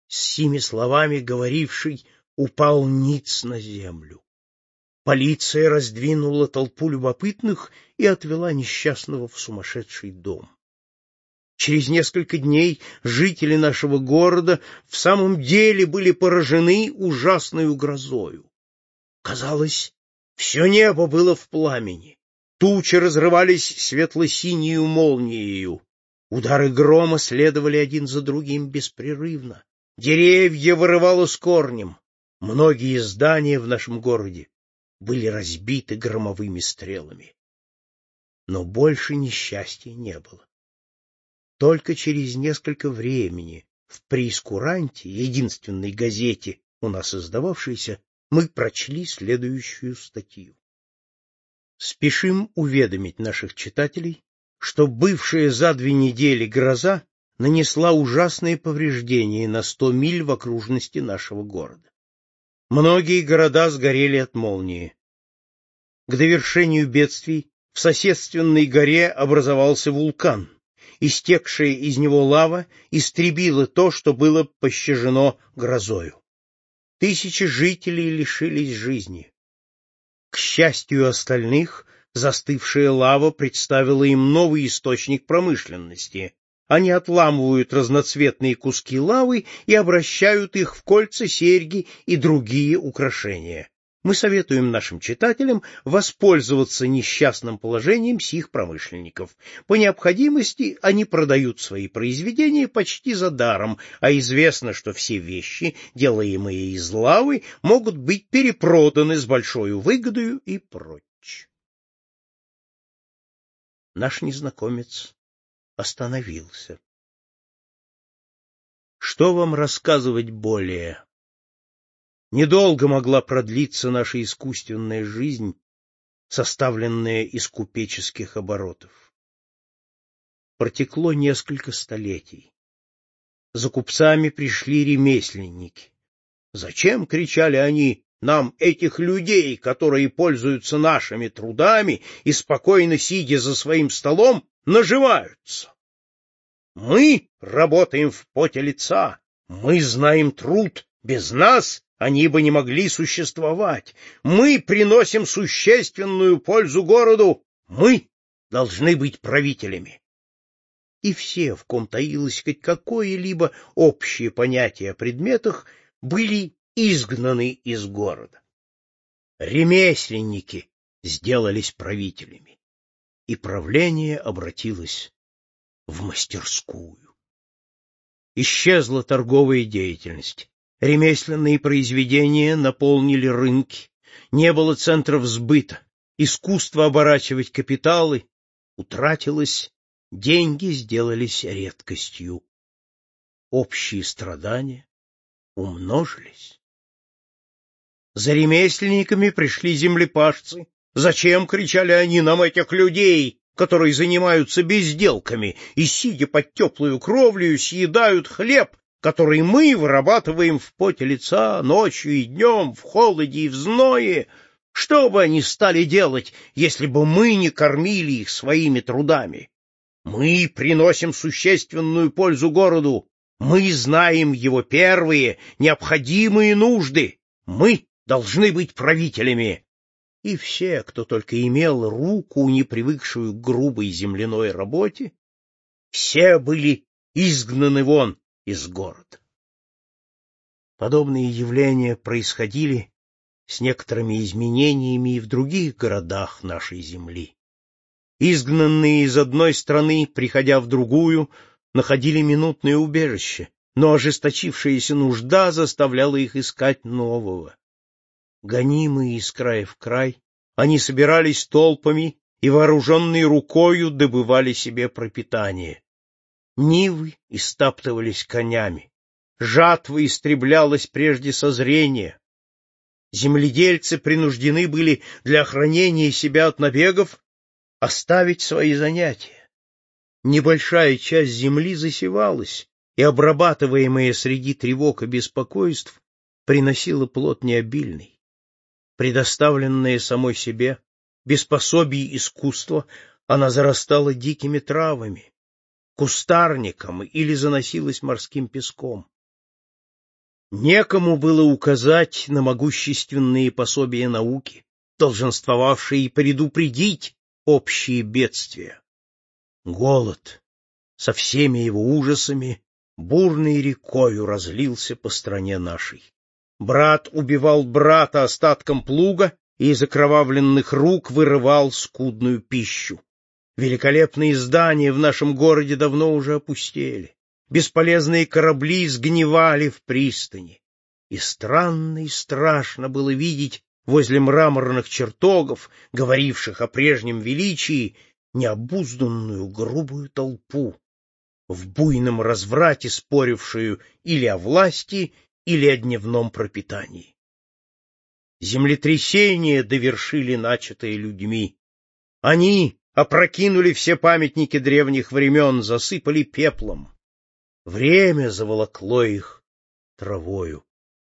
С сими словами говоривший упал ниц на землю. Полиция раздвинула толпу любопытных и отвела несчастного в сумасшедший дом. Через несколько дней жители нашего города в самом деле были поражены ужасной грозою. Казалось, все небо было в пламени. Тучи разрывались светло-синею молниею. Удары грома следовали один за другим беспрерывно. Деревья вырывало с корнем. Многие здания в нашем городе были разбиты громовыми стрелами. Но больше несчастья не было. Только через несколько времени в «Преискуранте», единственной газете, у нас издававшейся, мы прочли следующую статью. Спешим уведомить наших читателей, что бывшая за 2 недели гроза нанесла ужасные повреждения на 100 миль в окружности нашего города. Многие города сгорели от молнии. К довершению бедствий в соседственной горе образовался вулкан. Истекшая из него лава истребила то, что было пощажено грозою. Тысячи жителей лишились жизни. К счастью остальных, застывшая лава представила им новый источник промышленности. Они отламывают разноцветные куски лавы и обращают их в кольца, серьги и другие украшения. Мы советуем нашим читателям воспользоваться несчастным положением сих промышленников. По необходимости они продают свои произведения почти за даром, а известно, что все вещи, делаемые из лавы, могут быть перепроданы с большой выгодою и прочь. Наш незнакомец остановился. Что вам рассказывать более? Недолго могла продлиться наша искусственная жизнь, составленная из купеческих оборотов. Протекло несколько столетий. За купцами пришли ремесленники. Зачем, кричали они, нам этих людей, которые пользуются нашими трудами и, спокойно сидя за своим столом, наживаются? Мы работаем в поте лица, мы знаем труд, без нас они бы не могли существовать. Мы приносим существенную пользу городу, мы должны быть правителями. И все, в ком таилось хоть какое-либо общее понятие о предметах, были изгнаны из города. Ремесленники сделались правителями, и правление обратилось в мастерскую. Исчезла торговая деятельность. Ремесленные произведения наполнили рынки, не было центров сбыта, искусство оборачивать капиталы утратилось, деньги сделались редкостью. Общие страдания умножились. За ремесленниками пришли землепашцы. Зачем, кричали они, нам этих людей, которые занимаются безделками и, сидя под теплую кровлею, съедают хлеб, который мы вырабатываем в поте лица ночью и днем, в холоде и в зное? Что бы они стали делать, если бы мы не кормили их своими трудами? Мы приносим существенную пользу городу, мы знаем его первые, необходимые нужды, мы должны быть правителями. И все, кто только имел руку, не привыкшую к грубой земляной работе, все были изгнаны вон из города. Подобные явления происходили с некоторыми изменениями и в других городах нашей земли. Изгнанные из одной страны, приходя в другую, находили минутное убежище, но ожесточившаяся нужда заставляла их искать нового. Гонимые из края в край, они собирались толпами и, вооруженные рукою, добывали себе пропитание. Нивы истаптывались конями, жатва истреблялась прежде созрения. Земледельцы принуждены были для охранения себя от набегов оставить свои занятия. Небольшая часть земли засевалась, и, обрабатываемая среди тревог и беспокойств, приносила плод необильный. Предоставленная самой себе, без пособий искусства, она зарастала дикими травами, кустарником или заносилась морским песком. Некому было указать на могущественные пособия науки, долженствовавшие предупредить общие бедствия. Голод со всеми его ужасами бурной рекою разлился по стране нашей. Брат убивал брата остатком плуга и из окровавленных рук вырывал скудную пищу. Великолепные здания в нашем городе давно уже опустели. Бесполезные корабли сгнивали в пристани. И странно и страшно было видеть возле мраморных чертогов, говоривших о прежнем величии, необузданную грубую толпу, в буйном разврате спорившую или о власти, или о дневном пропитании. Землетрясения довершили начатое людьми. Они опрокинули все памятники древних времен, засыпали пеплом. Время заволокло их травою.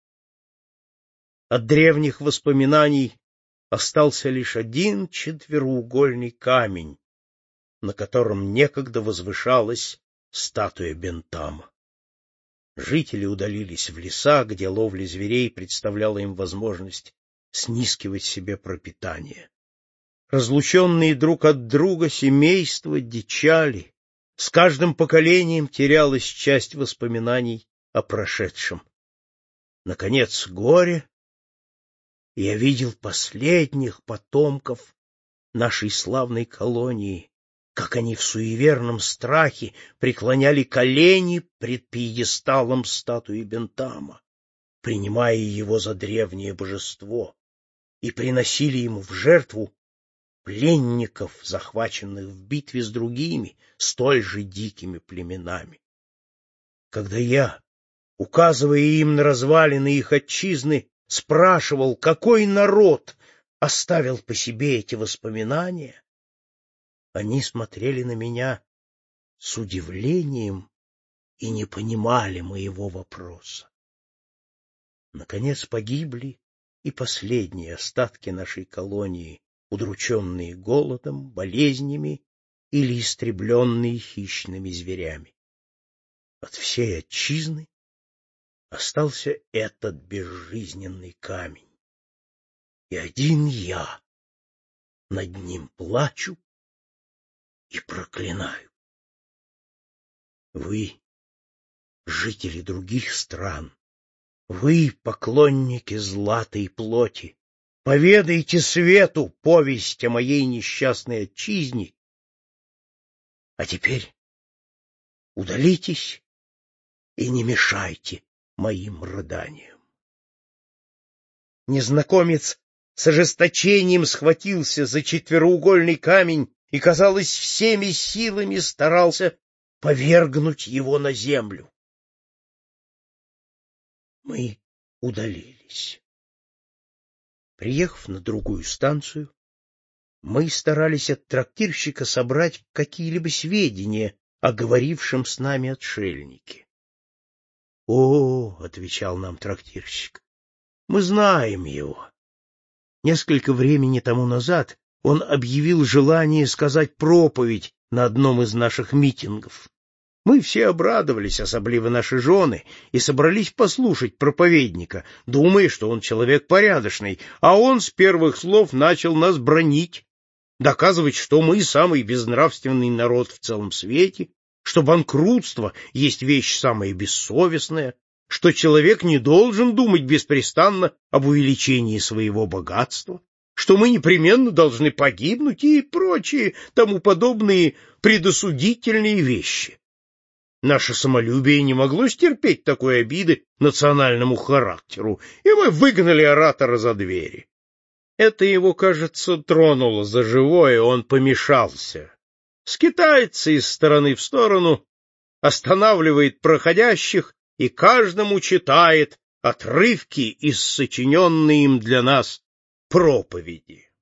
От древних воспоминаний остался лишь один четвероугольный камень, на котором некогда возвышалась статуя Бентама. Жители удалились в леса, где ловля зверей представляла им возможность снискивать себе пропитание. Разлученные друг от друга семейства дичали. С каждым поколением терялась часть воспоминаний о прошедшем. Наконец, горе, и я видел последних потомков нашей славной колонии, как они в суеверном страхе преклоняли колени пред пьедесталом статуи Бентама, принимая его за древнее божество, и приносили ему в жертву пленников, захваченных в битве с другими, столь же дикими племенами. Когда я, указывая им на развалины их отчизны, спрашивал, какой народ оставил по себе эти воспоминания, они смотрели на меня с удивлением и не понимали моего вопроса. Наконец погибли и последние остатки нашей колонии, удрученные голодом, болезнями или истребленные хищными зверями. От всей отчизны остался этот безжизненный камень, и один я над ним плачу и проклинаю. Вы, жители других стран, вы, поклонники златой плоти, поведайте свету повесть о моей несчастной отчизне, а теперь удалитесь и не мешайте моим рыданиям. Незнакомец с ожесточением схватился за четвероугольный камень и, казалось, всеми силами старался повергнуть его на землю. Мы удалились. Приехав на другую станцию, мы старались от трактирщика собрать какие-либо сведения о говорившем с нами отшельнике. — О, — отвечал нам трактирщик, — мы знаем его. Несколько времени тому назад он объявил желание сказать проповедь на одном из наших митингов. Мы все обрадовались, особливо наши жены, и собрались послушать проповедника, думая, что он человек порядочный, а он с первых слов начал нас бранить, доказывать, что мы самый безнравственный народ в целом свете, что банкротство есть вещь самая бессовестная, что человек не должен думать беспрестанно об увеличении своего богатства, что мы непременно должны погибнуть и прочие тому подобные предосудительные вещи. Наше самолюбие не могло стерпеть такой обиды национальному характеру, и мы выгнали оратора за двери. Это его, кажется, тронуло за живое, он помешался. Скитается из стороны в сторону, останавливает проходящих и каждому читает отрывки из сочиненной им для нас проповеди.